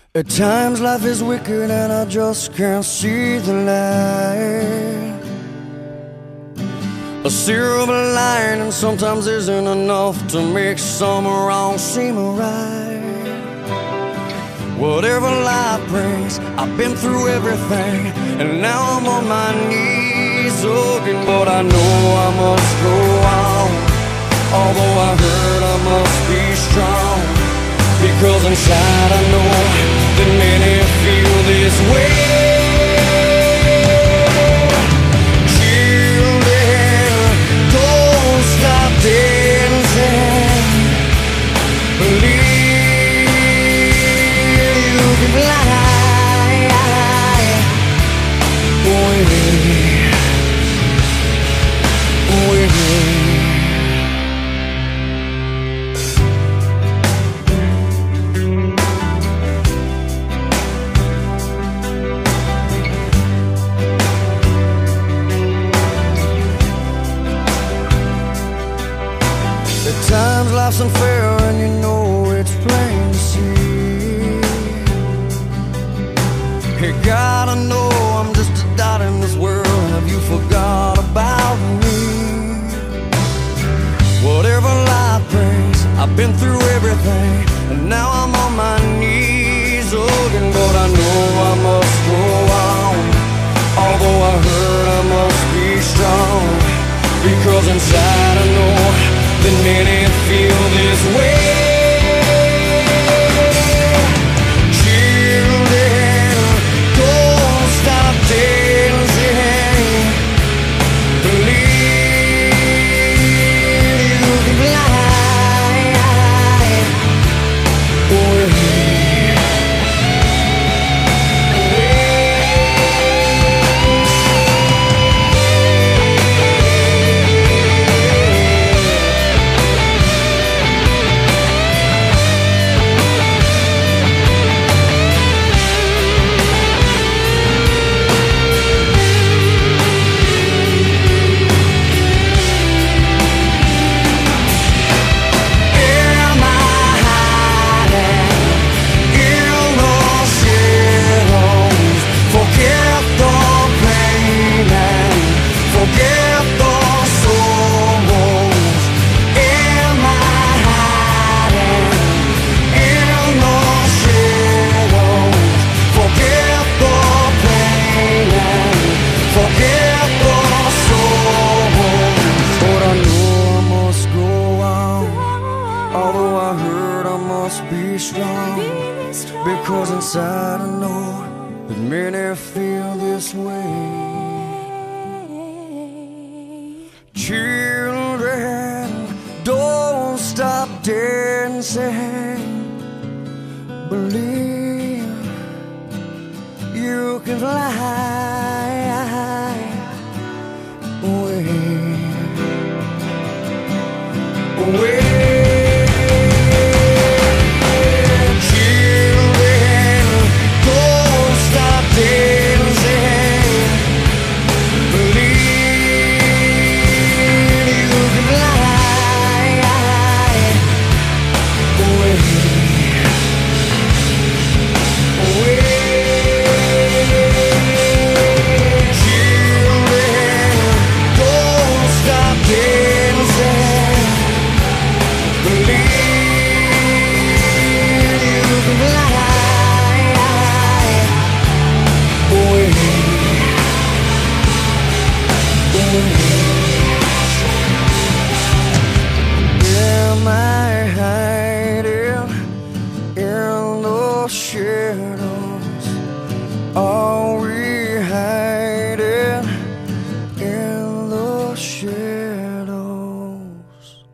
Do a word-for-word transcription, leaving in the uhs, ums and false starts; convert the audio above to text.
At times life is wicked and I just can't see the light. A silver lining sometimes isn't enough to make some wrong seem right. Whatever life brings, I've been through everything, and now I'm on my knees looking. But I know I must go on, although I hurt I must be strong, because inside I know that many feel this way. Children, don't stop dancing. Believe you can fly with me, with me. At times life's unfair and you know it's plain to see. You gotta know I'm just a dot in this world. Have you forgot about me? Whatever life brings, I've been through everything, and now I'm on my knees looking. But I know I must go on, although I hurt I must be strong, because inside I know that many feel this way. Children, don't stop dancing. Believe you can fly with me. Be strong, because inside I know that many feel this way. Children, don't stop dancing.